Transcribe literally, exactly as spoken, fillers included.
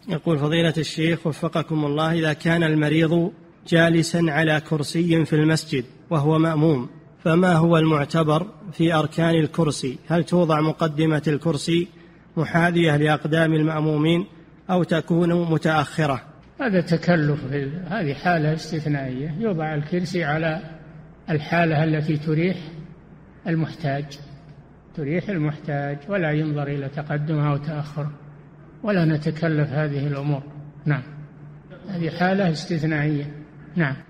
يقول فضيلة الشيخ وفقكم الله، إذا كان المريض جالسا على كرسي في المسجد وهو مأموم، فما هو المعتبر في أركان الكرسي؟ هل توضع مقدمة الكرسي محاذية لأقدام المأمومين أو تكون متأخرة؟ هذا تكلف، هذه حالة استثنائية، يوضع الكرسي على الحالة التي تريح المحتاج تريح المحتاج ولا ينظر إلى تقدمها وتأخرها، ولا نتكلف هذه الأمور. نعم، هذه حالة استثنائية. نعم.